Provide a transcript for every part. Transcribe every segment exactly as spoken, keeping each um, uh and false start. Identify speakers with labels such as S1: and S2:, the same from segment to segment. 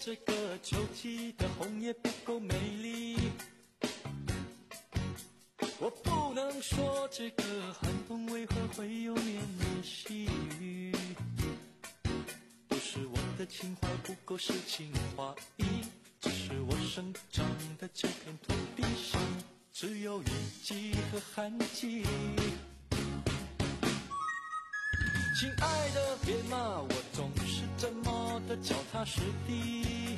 S1: 这个秋季的红叶不够美丽，我不能说这个寒冬为何会有绵绵细雨，不是我的情怀不够诗情画意，只是我生长的这片土地上只有雨季和旱季。亲爱的，别骂我总是这么的脚踏实地，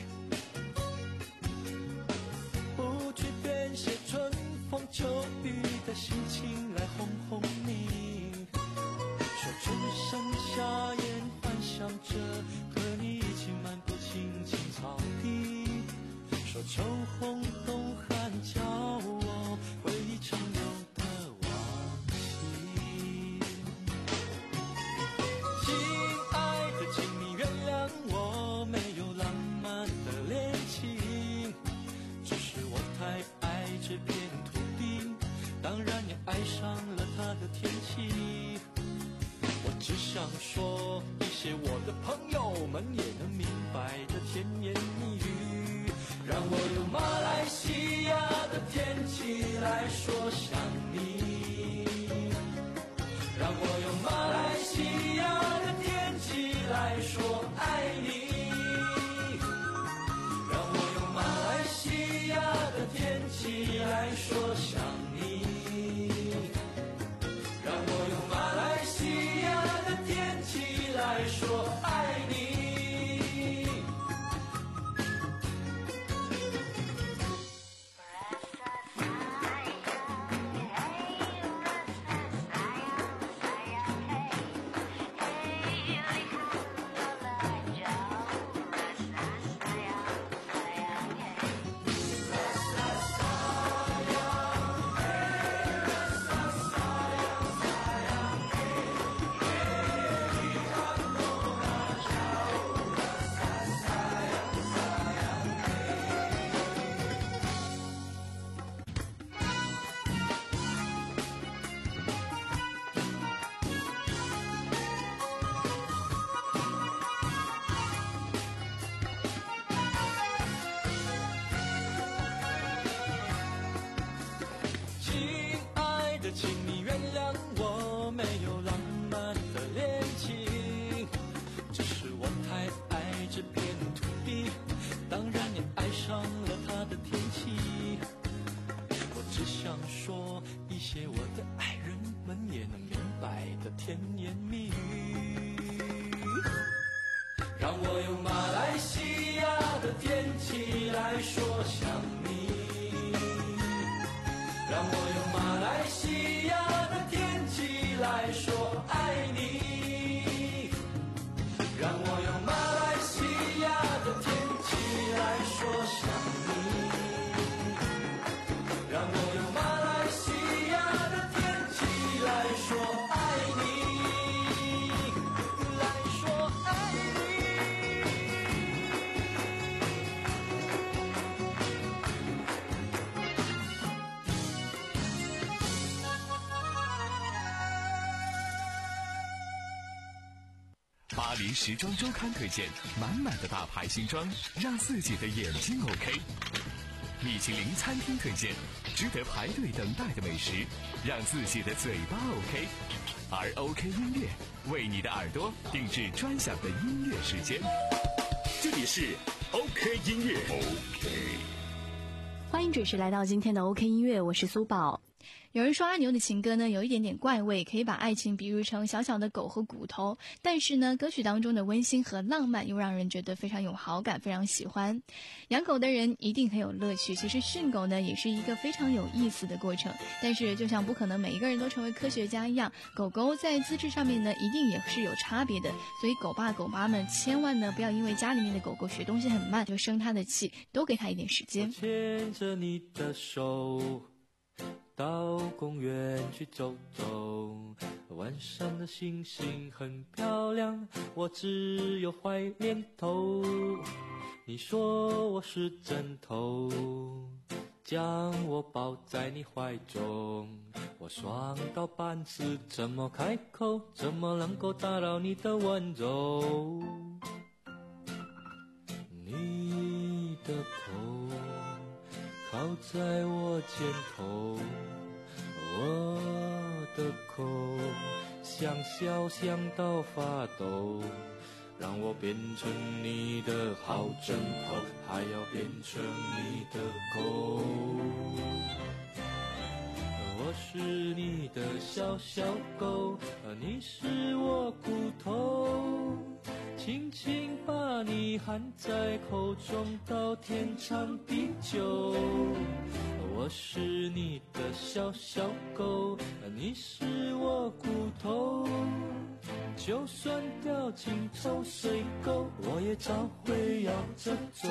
S1: 不去编写春风秋雨的心情来哄哄你，说春生夏燕幻想着和你一起漫步青青草地，说秋红冬寒叫我回忆长流的往昔。亲爱的，请你原谅我没有浪漫的恋情，只是我太爱这片土地，当然也爱上了它的天气。我只想说一些我的朋友们也能明白的甜言蜜语，让我用马来西亚的天气来说想你，让我用马来西亚的天气来说爱你，让我用马来西亚的天气来说想你，让我用马来西亚的天气来说爱你。请你原谅我没有浪漫的恋情，只是我太爱这片土地，当然也爱上了它的天气。我只想说一些我的爱人们也能明白的甜言蜜语，让我用马来西亚的天气来说想你，让我用马来西亚的天气来说爱你，让我用马来西亚的天气来说想你，让我用马来西亚的天气来说爱你，来说爱你。
S2: 巴黎时装周刊推荐满满的大牌新装，让自己的眼睛 OK。米其林餐厅推荐值得排队等待的美食，让自己的嘴巴 OK。而 OK 音乐为你的耳朵定制专享的音乐时间。
S3: 这里是 OK 音乐 OK。
S4: 欢迎准时来到今天的 OK 音乐，我是苏宝。有人说阿牛的情歌呢有一点点怪味，可以把爱情比喻成小小的狗和骨头，但是呢歌曲当中的温馨和浪漫又让人觉得非常有好感，非常喜欢。养狗的人一定很有乐趣，其实训狗呢也是一个非常有意思的过程，但是就像不可能每一个人都成为科学家一样，狗狗在资质上面呢一定也是有差别的，所以狗爸狗妈们千万呢不要因为家里面的狗狗学东西很慢就生它的气，多给它一点时间。
S1: 牵着你的手到公园去走走，晚上的星星很漂亮，我只有坏念头。你说我是枕头，将我抱在你怀中，我爽到半死，怎么开口？怎么能够打扰你的温柔？你的头靠在我肩头，我的口想笑想到发抖，让我变成你的好枕头，还要变成你的狗。我是你的小小狗，你是我骨头，轻轻把你含在口中到天长地久。我是你的小小狗，你是我骨头，就算掉进臭水沟，我也照会摇着走。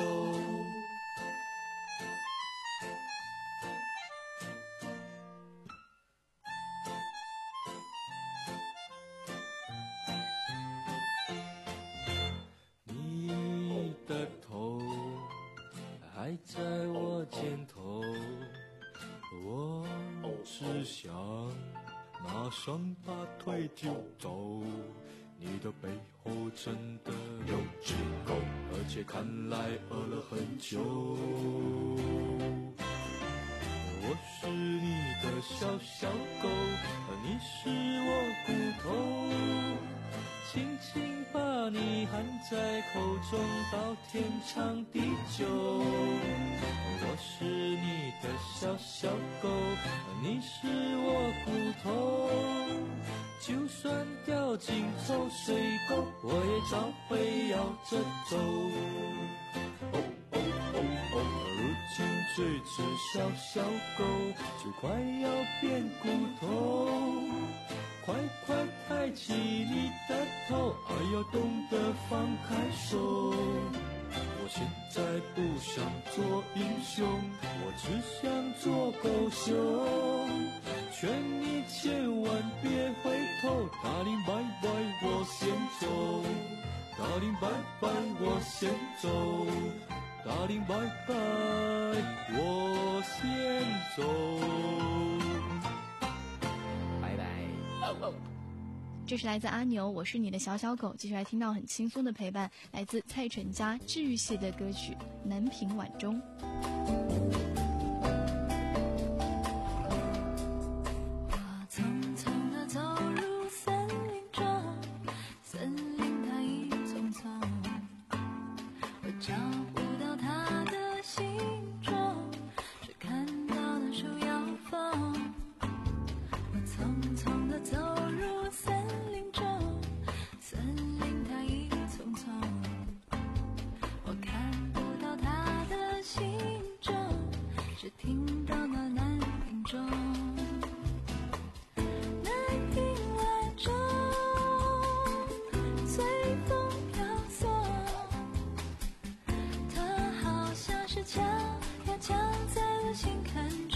S1: 你的头还在我肩头，我只想马上拔腿就走，你的背后真的有只狗，而且看来饿了很久。我是你的小小狗，你是我骨头，轻轻把你含在口中到天长地久。我是你的小小狗，你是我骨头，就算掉进臭水沟，我也照会摇着走。哦哦哦哦，如今这只小小狗就快要变骨头，快快抬起你的头，还要懂得放开手。我现在不想做英雄，我只想做狗熊，劝你千万别回头，大林拜拜我先走，大林拜拜我先走，大林拜拜我先走，拜拜。
S4: 这是来自阿牛，我是你的小小狗。继续来听到很轻松的陪伴，来自蔡淳佳治愈系的歌曲《南屏晚钟》。
S5: 我匆匆地走入森林中，森林它一丛丛，我找不到它的形状，只看到那树摇风。我匆匆地走入森林中，森林它一丛丛，我看不到它的形状，只听到那南屏钟。南屏晚钟，随风飘送，它好像是枪呀枪在我心坎中。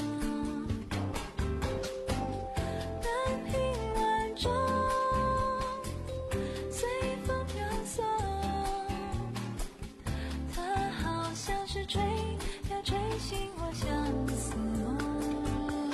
S5: 南屏晚钟，随风飘送，它好像是吹呀吹醒我相思梦。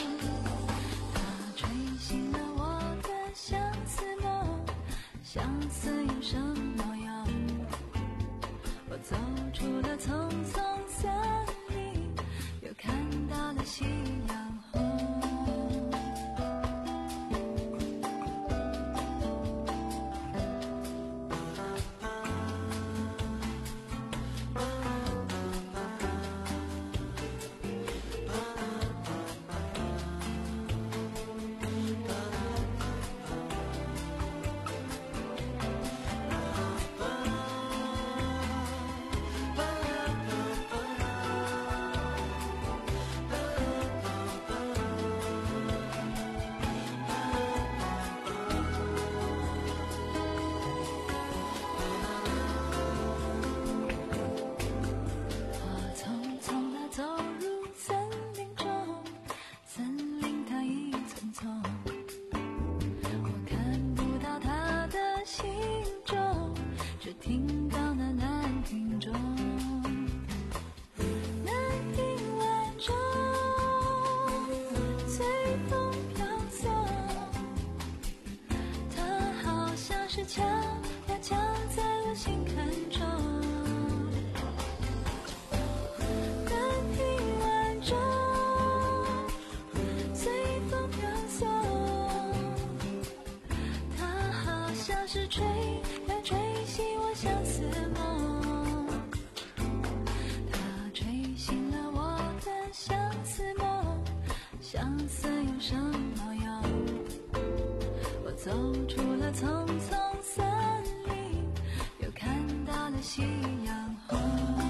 S5: 相思有什么用？我走出了丛丛森林，又看到了夕阳红。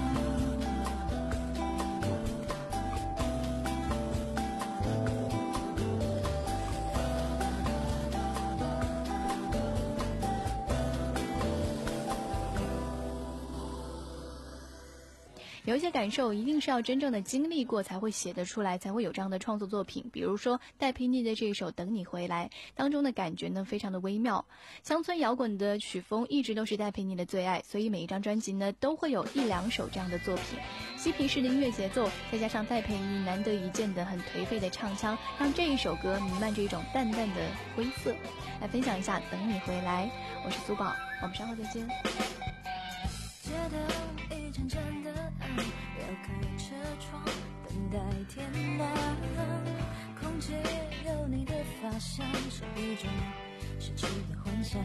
S4: 有一些感受一定是要真正的经历过才会写得出来，才会有这样的创作作品。比如说戴佩妮的这首《等你回来》当中的感觉呢非常的微妙，乡村摇滚的曲风一直都是戴佩妮的最爱，所以每一张专辑呢都会有一两首这样的作品。嬉皮士的音乐节奏再加上戴佩妮难得一见的很颓废的唱腔，让这一首歌弥漫着一种淡淡的灰色。来分享一下《等你回来》，我是苏宝，我们稍后再见。
S5: 街头一阵阵的暗，摇开车窗等待天亮，空气有你的发香，是一种失去的幻想。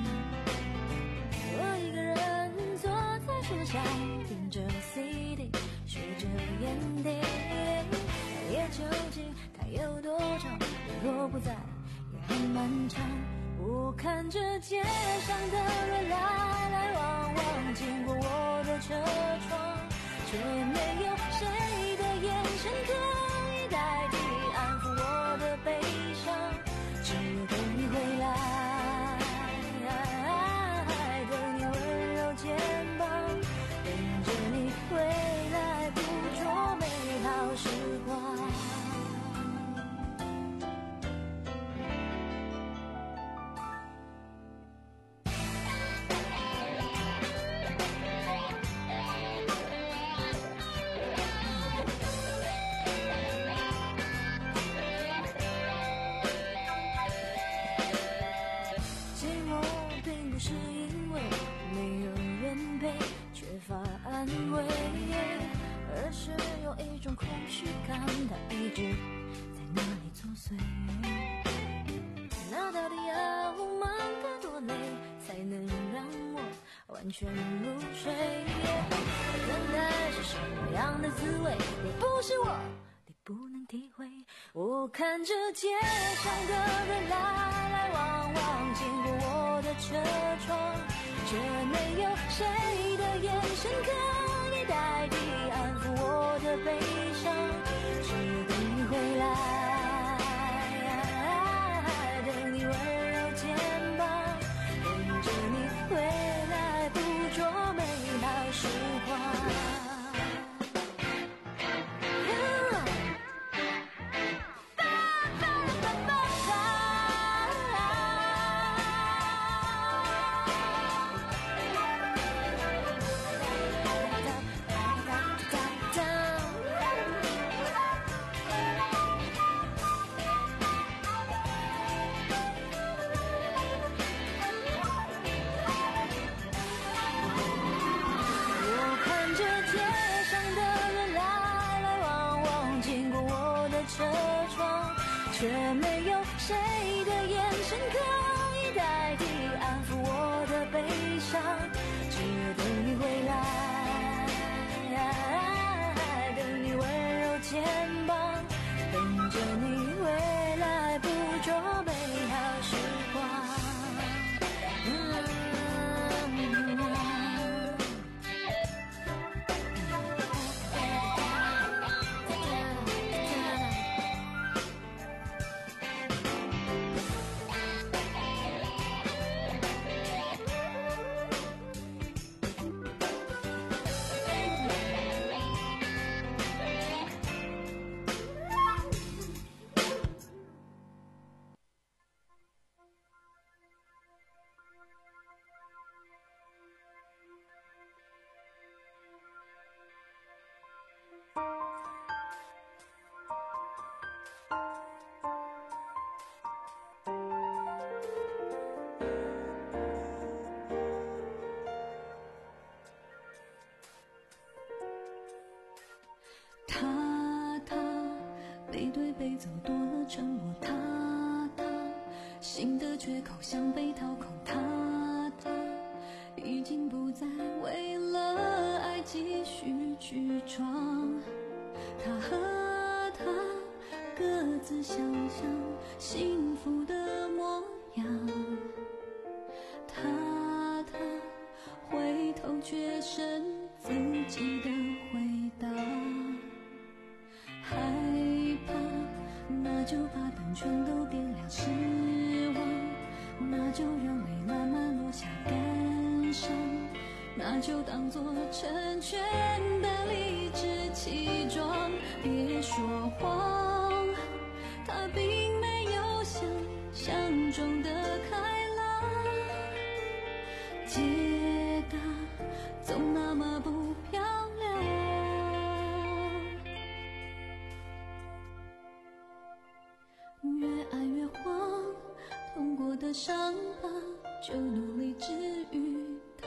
S5: 我一个人坐在树下，听着 C D 数着烟蒂，夜究竟它有多长，若不在也很漫长。我看着街上的人来来往往，经过我的车窗，却没有谁的眼神可以代替安抚我的悲伤，只有等你回来，等你温柔肩膀，等着你回来捕捉美好时光。安慰，而是有一种空虚感，它一直在那里作祟。那到底要忙得多累，才能让我完全入睡？等待是什么样的滋味？你不是我，你不能体会。我看着街上的人来来往往，经过我的车窗，却没有谁的眼神可以代替安抚我的悲伤，只有等你回来，等你温柔肩膀，等着你回来捕捉美好时光。却没有谁的眼神可以代替安抚我的悲伤，只有等你回来，等你温柔肩膀，等着你回来捕捉美好时光。
S6: 他他背对背走多了沉默，他他心的缺口像被掏空，他他已经不再为了爱继续去闯，他和他各自想象幸福的模样。他他回头却剩自己的回答，害怕那就把灯全都点亮，失望那就让泪慢慢落下，感伤那就当作成全的理直气壮。别说谎，他并没有想象中的开朗，街道总那么不漂亮。越爱越慌，痛过的伤疤就努力治愈它。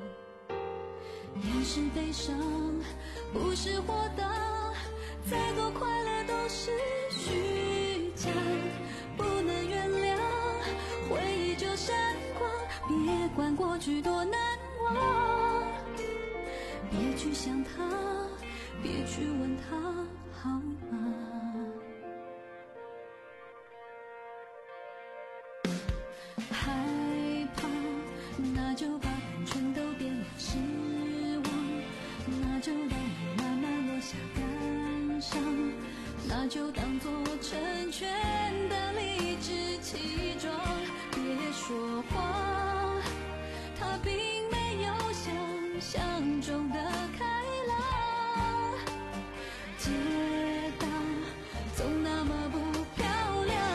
S6: 掩饰悲伤不是活当，再多快乐都是虚假。不能原谅，回忆就闪光，别管过去多难忘。别去想他，别去问他好吗？害怕那就把灯全都点亮，失望那就让泪慢慢落下，感伤那就当作成全的理直气壮。别说谎，他并没有想象中的开朗，街道总那么不漂亮。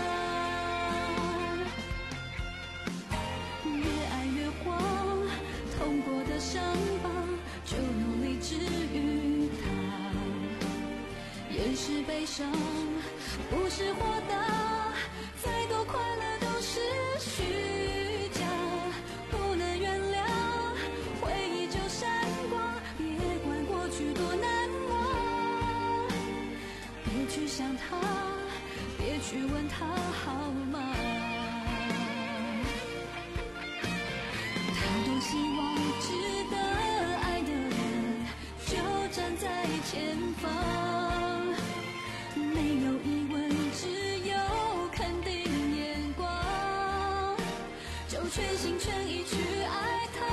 S6: 越爱越慌，痛过的伤疤就努力治愈它。掩饰悲伤不是活当，再多快乐都是虚假。不能原谅，回忆就闪光，别管过去多难忘。别去想他，别去问他好吗？他多希望值得爱的人就站在前方，没有疑问，只有肯定眼光，就全心全意去爱他。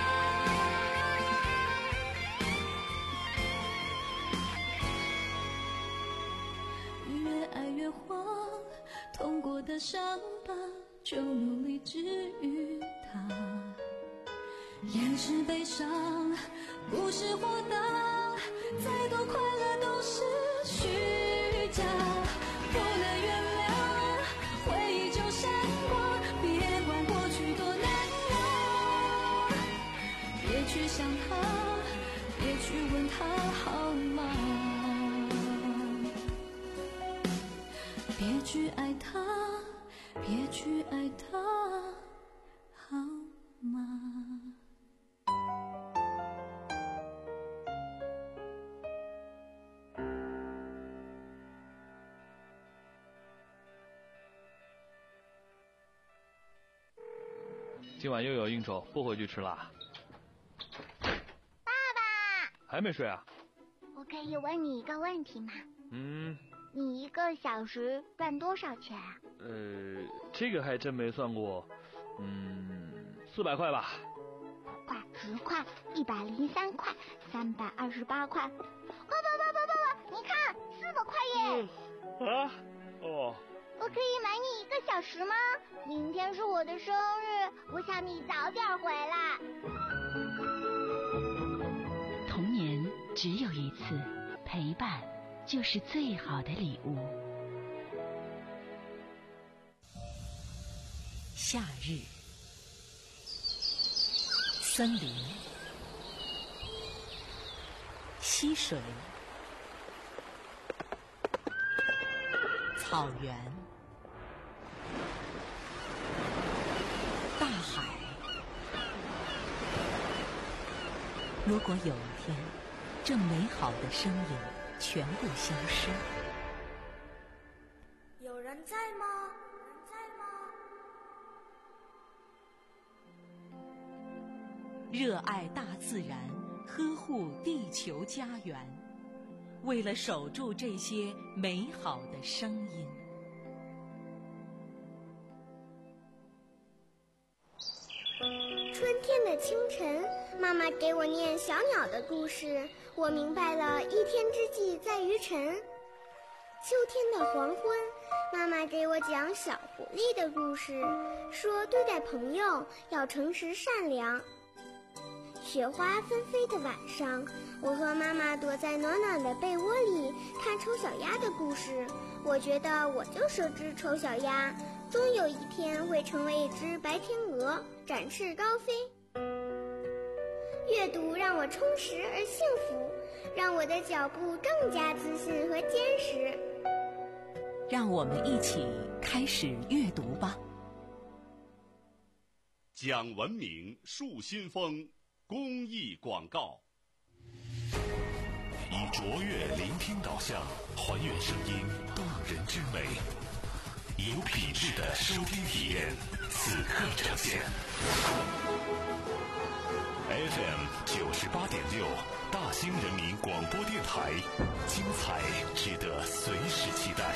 S6: 越爱越慌，痛过的伤疤就努力治愈它。掩饰悲伤不是活当，再多快乐都是虚假。不能原谅，回忆就闪光，别管过去多难忘。别去想他，别去问他好吗？别去爱他，别去爱他好吗？
S7: 今晚又有应酬，不回去吃啦。
S8: 爸爸，
S7: 还没睡啊？
S8: 我可以问你一个问题吗？
S7: 嗯。
S8: 你一个小时赚多少钱啊？
S7: 呃，这个还真没算过。嗯，四百块吧。
S8: 五块、十块、一百零三块、三百二十八块。爸爸爸爸爸爸，你看，四百块耶！
S7: 嗯、啊？哦。
S8: 我可以买你一个小时吗？明天是我的生日，我想你早点回来。
S9: 童年只有一次，陪伴就是最好的礼物。夏日，森林，溪水，草原，大海。如果有一天，这美好的声音全部消失，
S5: 有人在吗？有人在吗？
S9: 热爱大自然，呵护地球家园，为了守住这些美好的声音，
S8: 春天的清晨，妈妈给我念小鸟的故事，我明白了一天之计在于晨。秋天的黄昏，妈妈给我讲小狐狸的故事，说对待朋友要诚实善良。雪花纷飞的晚上，我和妈妈躲在暖暖的被窝里看丑小鸭的故事，我觉得我就是只丑小鸭，终有一天会成为一只白天鹅，展翅高飞。阅读让我充实而幸福，让我的脚步更加自信和坚实。
S9: 让我们一起开始阅读吧。
S3: 讲文明树新风公益广告，以卓越聆听导向，还原声音动人之美，有品质的收听体验，此刻呈现。F M 九十八点六，大兴人民广播电台，精彩值得随时期待。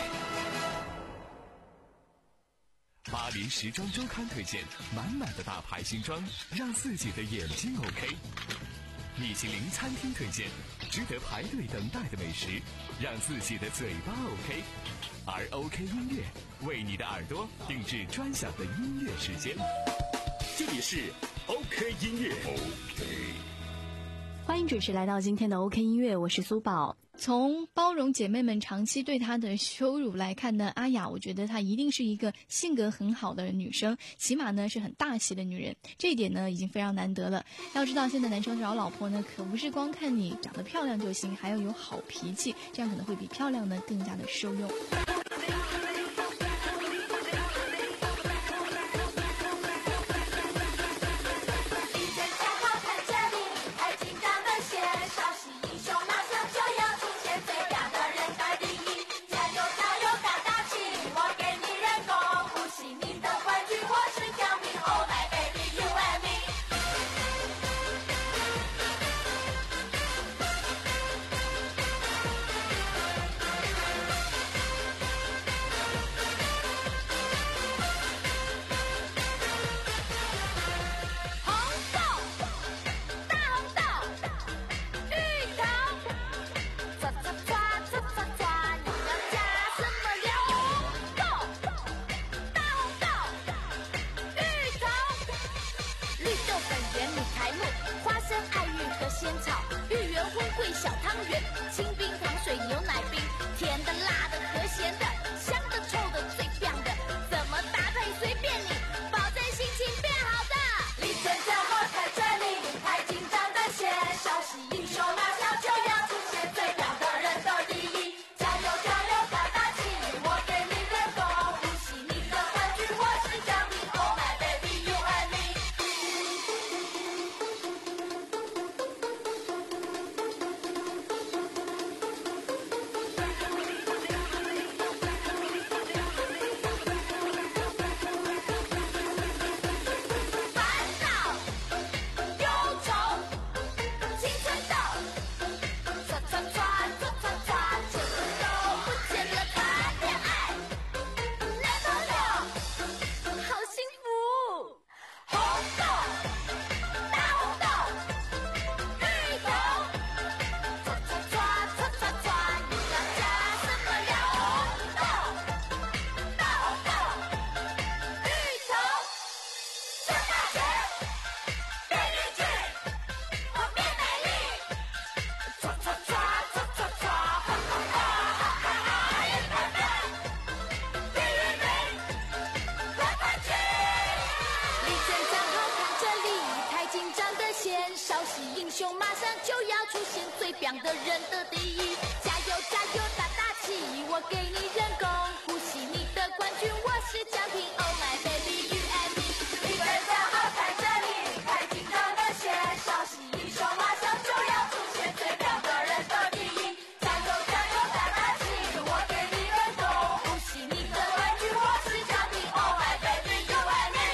S2: 巴黎时装周刊推荐满满的大牌新装，让自己的眼睛 OK。米其林餐厅推荐值得排队等待的美食，让自己的嘴巴 OK。而 OK 音乐为你的耳朵定制专享的音乐时间。
S3: 这里是 OK 音乐。OK。
S4: 欢迎准时来到今天的 OK 音乐，我是苏宝。从包容姐妹们长期对她的羞辱来看呢，阿雅我觉得她一定是一个性格很好的女生，起码呢是很大气的女人，这一点呢已经非常难得了。要知道现在男生找老婆呢，可不是光看你长得漂亮就行，还要有好脾气，这样可能会比漂亮呢更加的受用。
S5: 小汤圆，清冰糖水牛奶冰，甜的辣的和咸的，香的臭的最棒的，怎么搭配随便你，保证心情变好的。立正站好看这里，太紧张的些，稍息英雄马上就要出现，最棒的人都第一，加油加油打打气，我给你人工呼吸，你的冠军我是奖品 ，Oh my baby you and me。稍息英雄马上就要出现，最棒的人的第一，加油加油打打气，我给你人工呼吸，你的冠军我是奖品 ，Oh my baby you and me。你们站好在这里，太紧张的些，稍息英雄马上就要出现，最棒的人的第一，加油加油打打气，我给你人工呼吸，你的冠军我是奖品 ，Oh my baby you and me。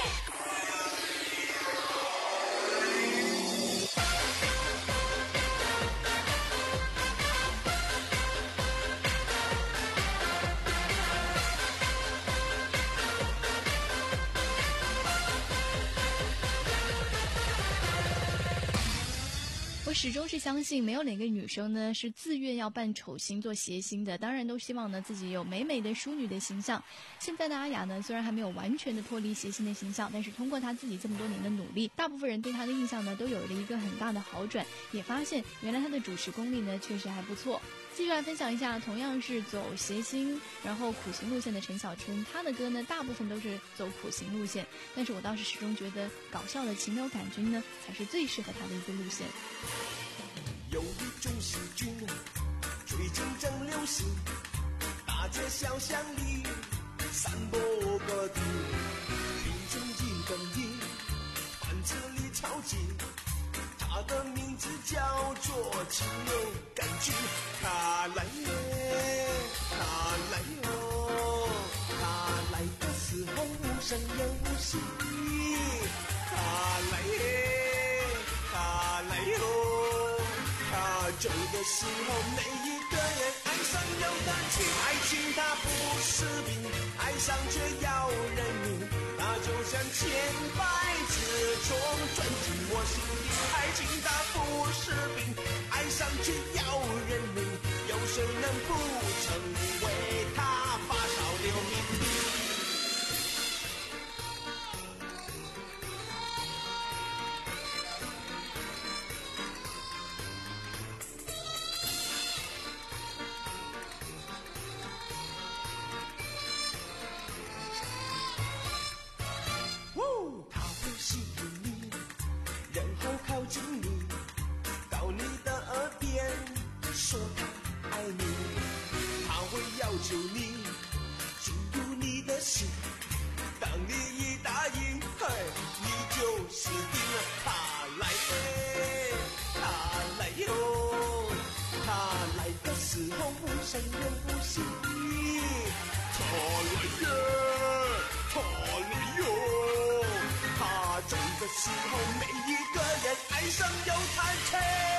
S4: 我始终是相信，没有哪个女生呢是自愿要扮丑星做谐星的，当然都希望呢自己有美美的淑女的形象。现在的阿雅呢，虽然还没有完全的脱离谐星的形象，但是通过她自己这么多年的努力，大部分人对她的印象呢都有了一个很大的好转，也发现原来她的主持功力呢确实还不错。继续来分享一下，同样是走谐星然后苦行路线的陈小春，她的歌呢大部分都是走苦行路线，但是我倒是始终觉得搞笑的禽流感菌呢才是最适合她的一个路线。
S10: 有一种细菌最近正流行，大街小巷里散播各地，听众一等一，班次里超级，它的名字叫做禽流感菌。它来耶，它来哟，它来的时候无声又无息，它来耶，它来哟，它走的时候每一个人爱上有感情，爱情它不是病，爱上却要人命，它就像千百只虫钻进我心底，爱情它不是病，爱上却要人命，有谁能不成为它发烧流鼻涕？它会吸引你，然后靠近你，到你的耳边说他爱你，他会要求你进入你的心，当你一答应，嘿，你就死定了。他来耶，他来哟，他来的时候无声又无息，他来耶，他来哟，他走的时候每一个人爱上有叹气。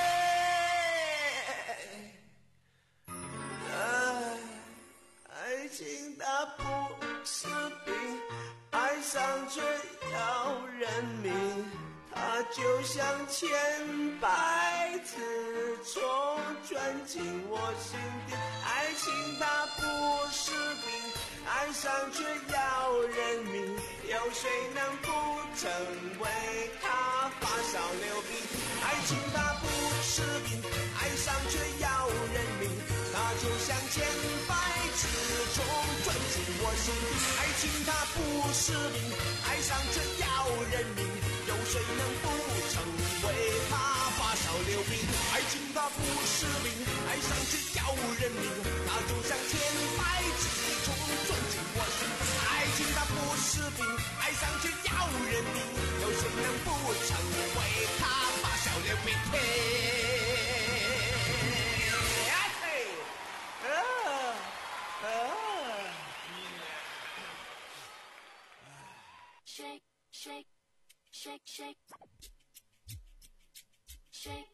S10: 爱爱情它不是病，爱上却要人命，它就像千百只虫钻进我心底。爱情它不是病，爱上却要人命，有谁能不成为他发烧流鼻涕？爱情它不是病，爱上却要人命，它就像千百只虫钻进我心底。爱情它不是病，爱上却要人命，有谁能不成为他发烧流鼻涕？爱情它不是病，爱上却要人命，它就像千百只虫钻进我心底。爱情它不是病，爱上却要人命，有谁能不成为他发烧流鼻涕？
S5: Shake, shake, shake, shake, shake,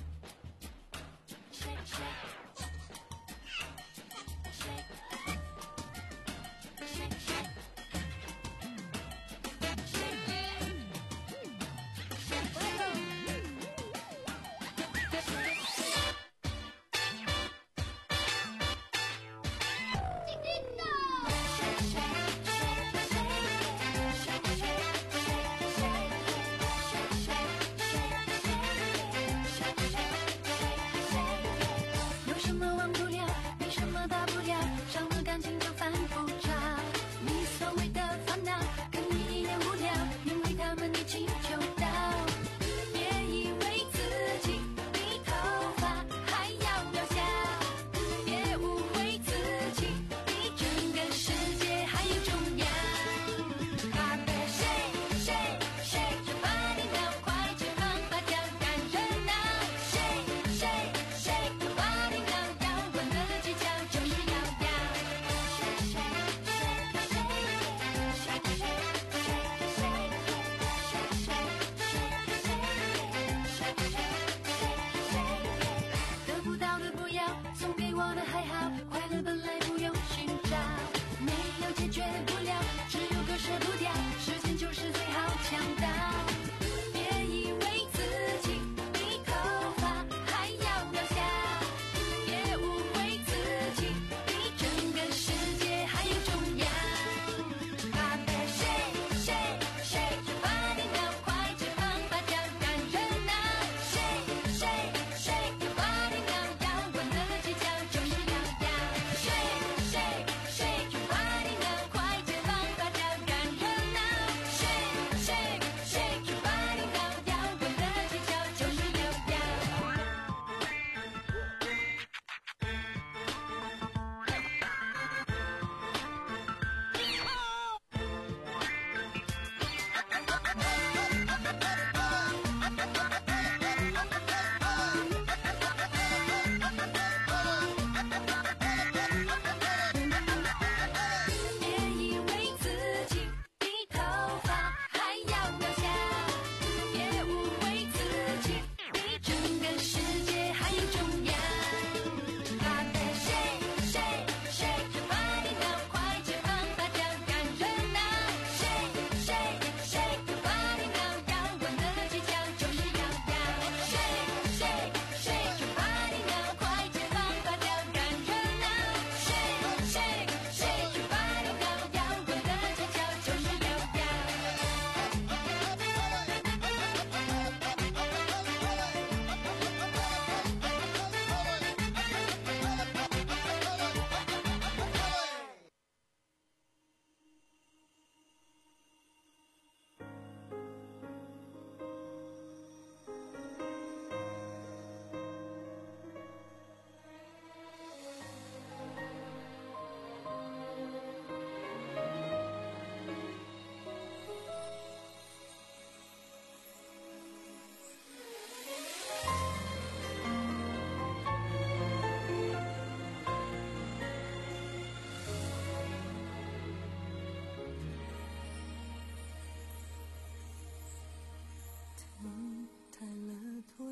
S5: shake, shake, shake, shake, shake. Shake,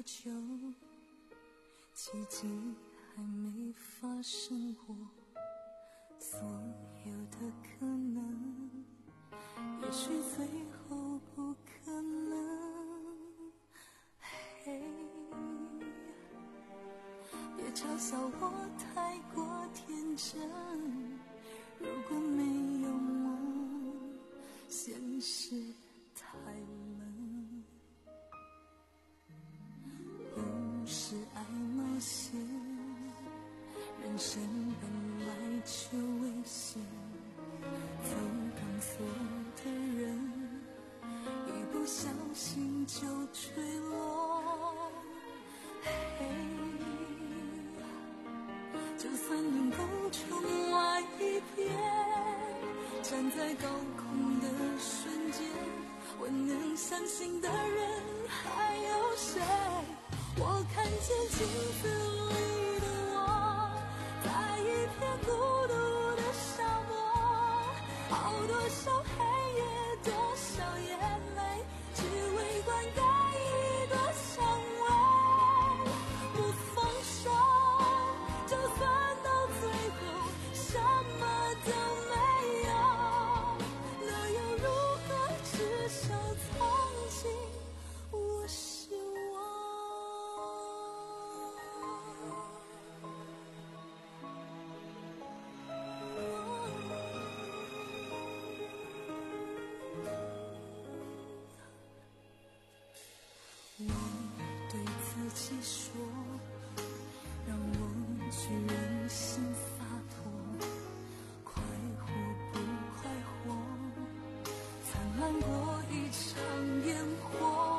S6: 久，奇迹还没发生过，所有的可能，也许最后不可能。嘿，别嘲笑我太过天真，如果没有梦，现实太冷。不是爱冒险，人生本来就危险，走钢索的人，一不小心就坠落。嘿，就算能够重来一遍，站在高空的瞬间，我能相信的人还有谁？我看见镜子里的我，在一片孤独的沙漠，好多首黑夜，多少眼泪，只为灌溉一朵蔷薇。不放手，就算到最后什么都没有，那又如何？至少曾经我是我。我对自己说，让我去任性洒脱，快活不快活，灿烂过一场烟火。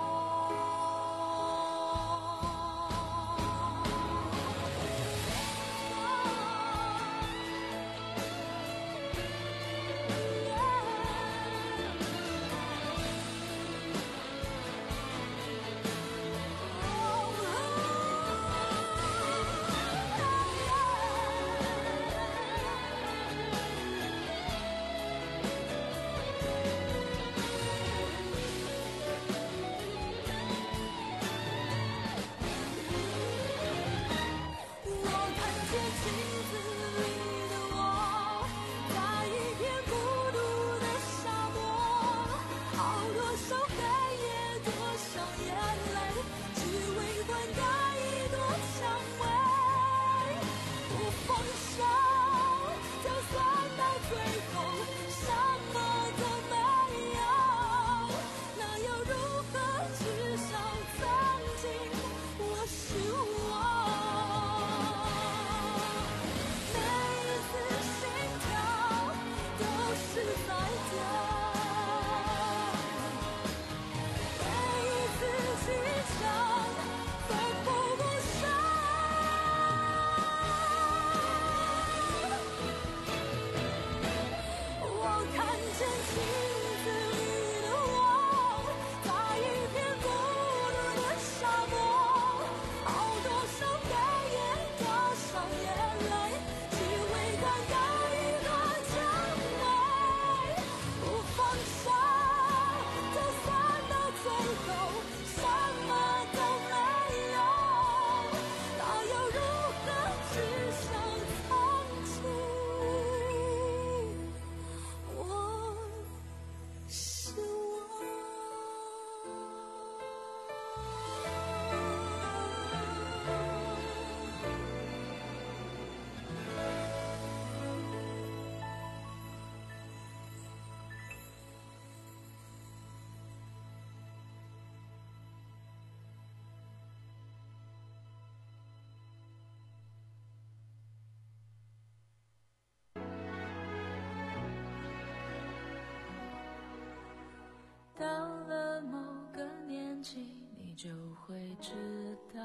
S5: 到了某个年纪，你就会知道，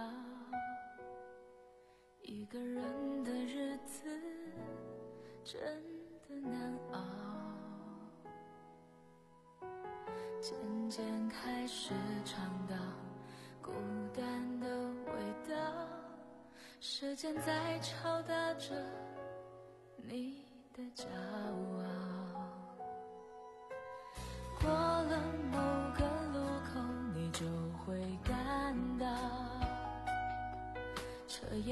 S5: 一个人的日子真的难熬。渐渐开始尝到孤单的味道，时间在敲打着你的骄傲。过了某个路口，你就会感到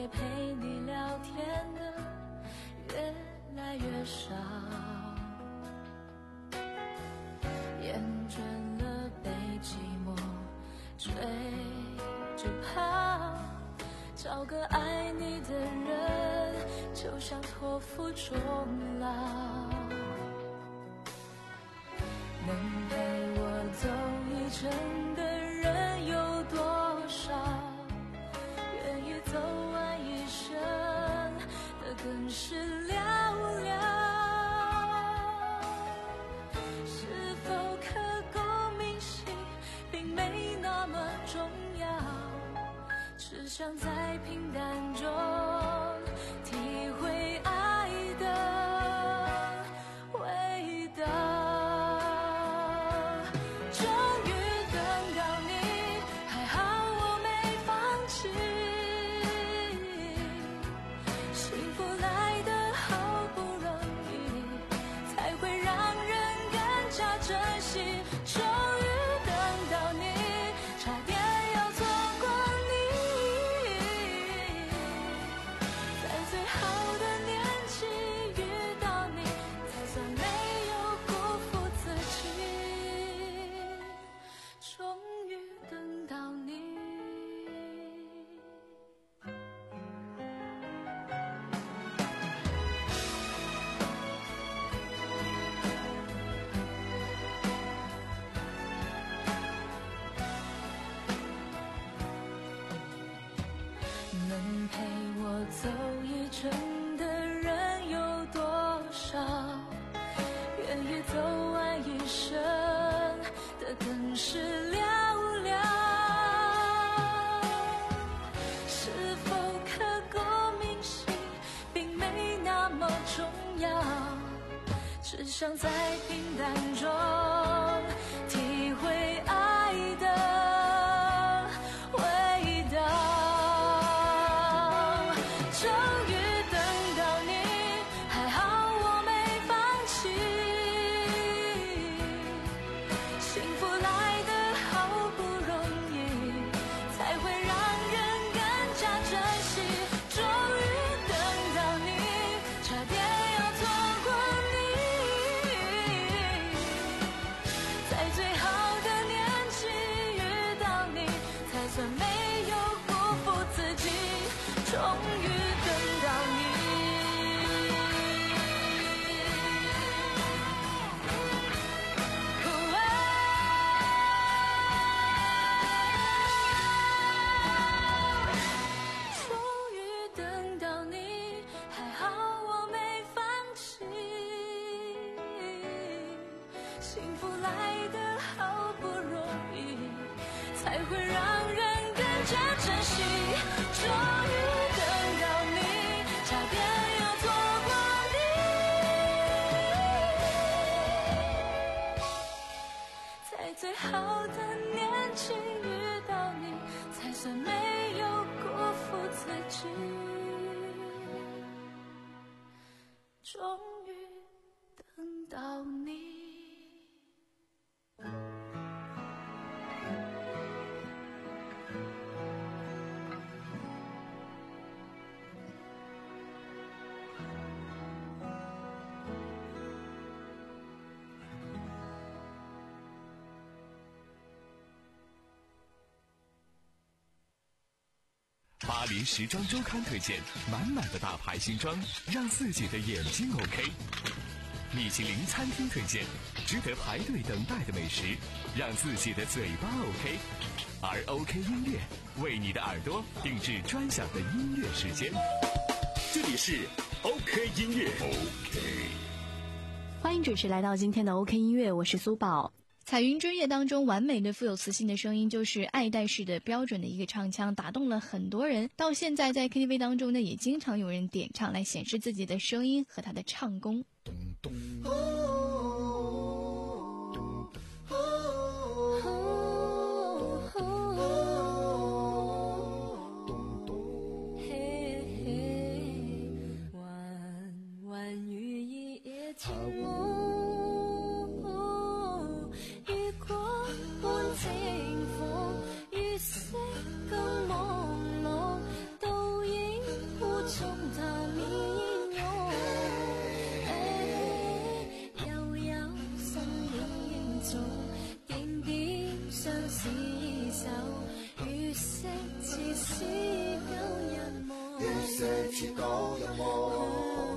S5: 陪你聊天的越来越少，厌倦了被寂寞追着跑，找个爱你的人就像托付终老，能陪我走一程的人有多少，愿意走完一生的更是寥寥，是否刻骨铭心并没那么重要，只想在平淡中体会爱的味道。终于等到你，还好我没放弃，幸福来得好不容易，才会让人更加珍惜。终于等到你，差点要错过你，在最好的年纪遇到你，才算没有辜负自己。终于等到你。能陪我走一程的人有多少，愿意走完一生的更是寥寥，是否刻骨铭心并没那么重要，只想在平淡中体会爱的味道。终于等到你，还好我没放弃，幸福来得好不容易，才会让人更加珍惜。终于等到你，差点要错过你，在最好的年纪遇到你，才算没有辜负自己。终于等到你，终于等到你，还好我没放弃，幸福来得好不容易，才会让人更加珍惜。终于等到你，差点要错过你，在最好的年纪遇到你，才算没有辜负自己。终于等到你。
S2: 巴黎时装周刊推荐满满的大牌新装，让自己的眼睛 OK。米其林餐厅推荐值得排队等待的美食，让自己的嘴巴 OK。而 OK 音乐为你的耳朵定制专享的音乐时间。这里是 OK 音乐 OK。
S4: 欢迎准时来到今天的 OK 音乐，我是苏宝。彩云之夜当中完美的富有磁性的声音，就是爱戴式的标准的一个唱腔，打动了很多人。到现在在 K T V 当中呢，也经常有人点唱来显示自己的声音和他的唱功。
S2: 咚咚
S10: 些羔羊梦。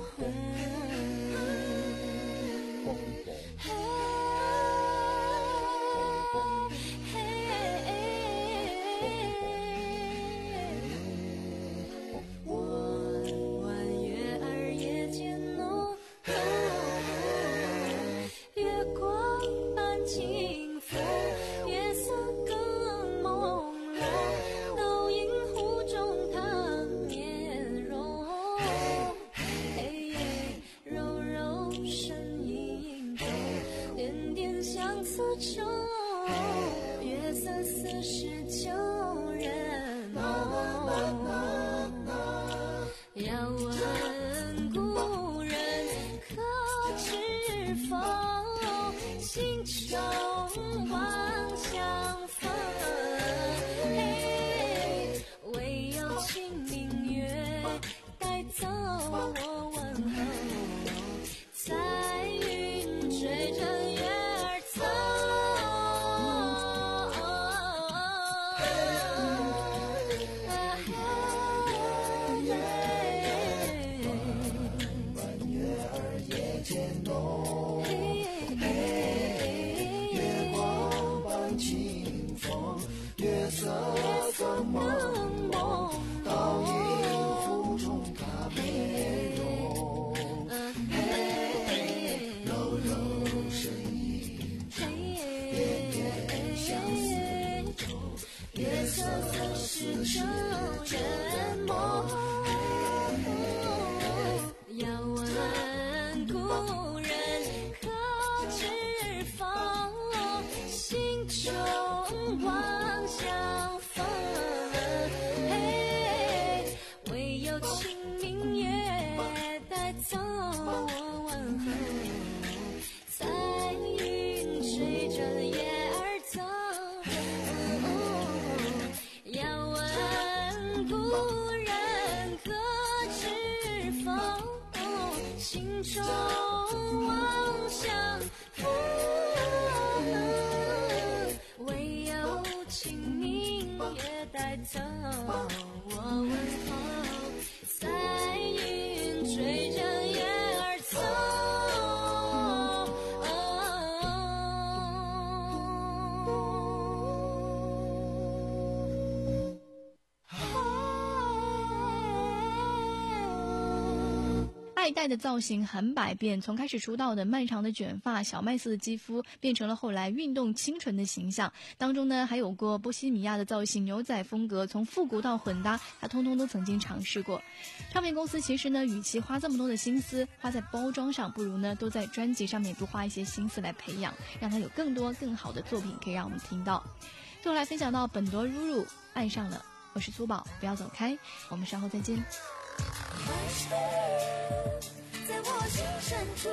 S4: 爱戴的造型很百变，从开始出道的漫长的卷发、小麦色的肌肤，变成了后来运动清纯的形象。当中呢，还有过波西米亚的造型、牛仔风格，从复古到混搭，他通通都曾经尝试过。唱片公司其实呢，与其花这么多的心思花在包装上，不如呢都在专辑上面多花一些心思来培养，让他有更多更好的作品可以让我们听到。最后来分享到本多如如爱上了，我是苏宝，不要走开，我们稍后再见。
S5: 在我心深处，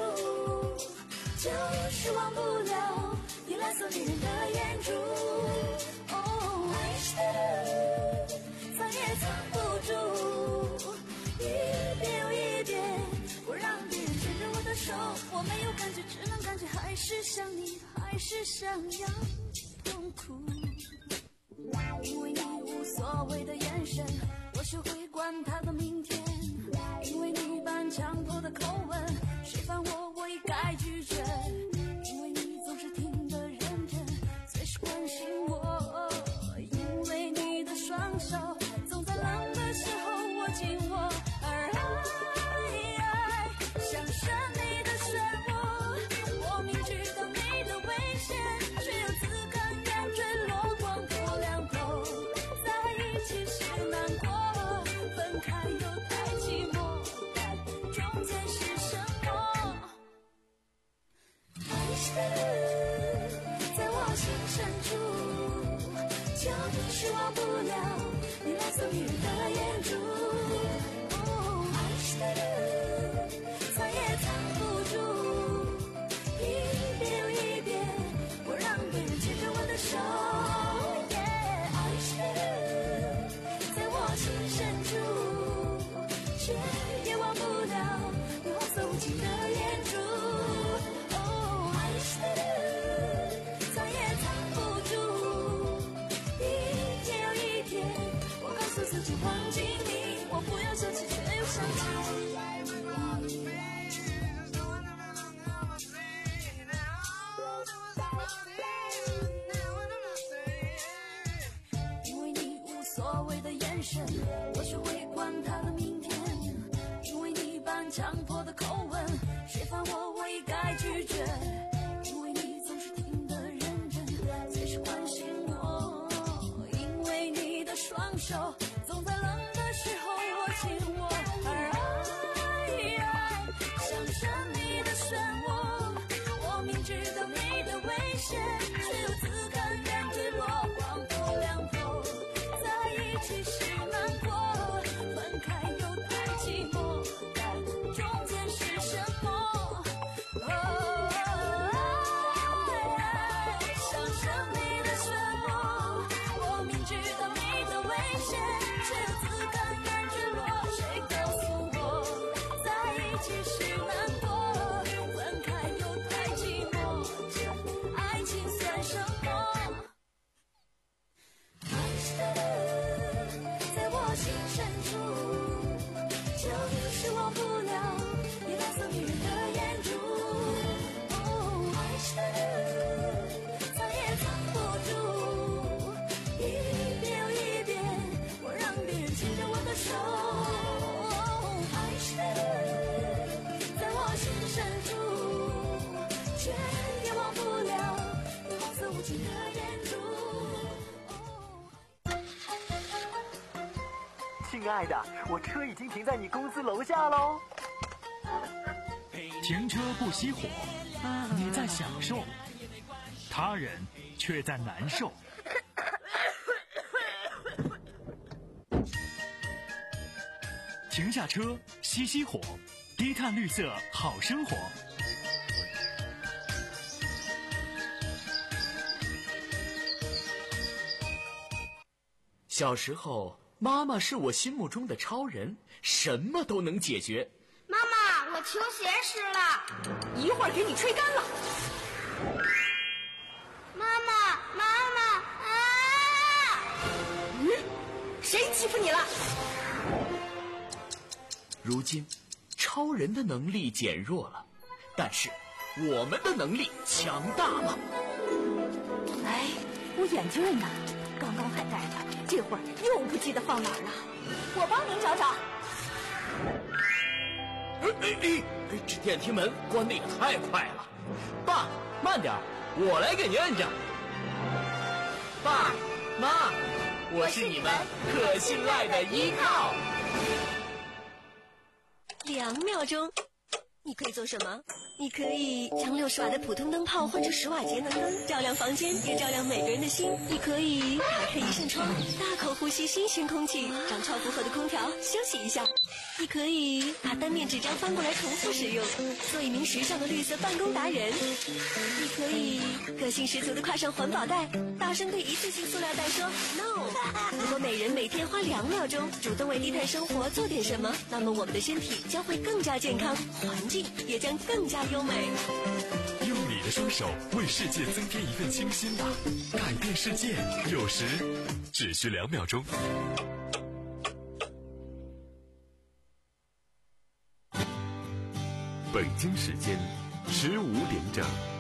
S5: 就是忘不了你蓝色迷人的眼珠。哦，爱是藏也藏不住，一遍又一遍，我让别人牵着我的手，我没有感觉，只能感觉还是想你，还是想要痛苦。因为你无所谓的眼神，我学会管他的明天。因为你半强迫的口吻，谁烦我我一概拒绝。因为你总是听得认真，随时关心我。因为你的双手总在冷的时候握紧我，而爱像神秘的漩涡，莫名知道你的危险，却又自甘愿坠落光破两头。在一起是难过，分开又太寂寞。中间是什么？爱是在我心深处，就是忘不了你蓝色迷人的眼珠。哦，爱是藏也藏不住，一遍又一遍，我让别人牵着我的手。Yeah， 爱是在我心深处，却也忘不了你红色无情的眼珠。哦，爱是
S6: 强迫的口吻，谁烦我我一概拒绝，因为你总是听得认真，随时关心我，因为你的双手总在冷的时候握紧我，而爱像神秘的漩涡，我明知道你的危险，却又自甘愿坠落，往后两头在一起是难过，分开又太寂寞，但中间是什么？哦，爱像神秘的漩涡，我明知道你的危险，却又自甘愿坠落，谁告诉我在一起是难过，分开又太寂寞，这爱情算什么？爱在我心深处，就是忘不了你蓝色女人的眼珠。哦，爱再也藏不住，一遍又一遍，我让别人牵着我的手。爱在我心深处，却也忘不了你黄色无情的眼珠。
S11: 亲爱的，我车已经停在你公司楼下喽。
S12: 停车不熄火，你在享受，他人却在难受。停下车，熄熄火，低碳绿色好生活。
S13: 小时候，妈妈是我心目中的超人，什么都能解决。
S8: 妈妈，我球鞋湿了，
S9: 一会儿给你吹干了。
S8: 妈妈，妈妈啊！
S9: 嗯，谁欺负你了？
S13: 如今，超人的能力减弱了，但是我们的能力强大了。
S9: 哎，我眼镜呢？刚刚还戴着，这会儿又不记得放哪儿了。我帮您找找。
S13: 哎哎哎！这电梯门关得也太快了。爸，慢点，我来给您摁着。爸妈，我是你们可信赖的依靠。
S14: 两秒钟，你可以做什么？你可以将六十瓦的普通灯泡换成十瓦节能灯，照亮房间，也照亮每个人的心。你可以打开一扇窗，大口呼吸新鲜空气，让超负荷的空调休息一下。你可以把单面纸张翻过来重复使用，做一名时尚的绿色办公达人。你可以个性十足的挎上环保袋，大声对一次性塑料袋说 no。如果每人每天花两秒钟主动为低碳生活做点什么，那么我们的身体将会更加健康，环境也将更加优美。
S2: 用你的双手为世界增添一份清新吧，改变世界有时只需两秒钟。
S3: 北京时间十五点整。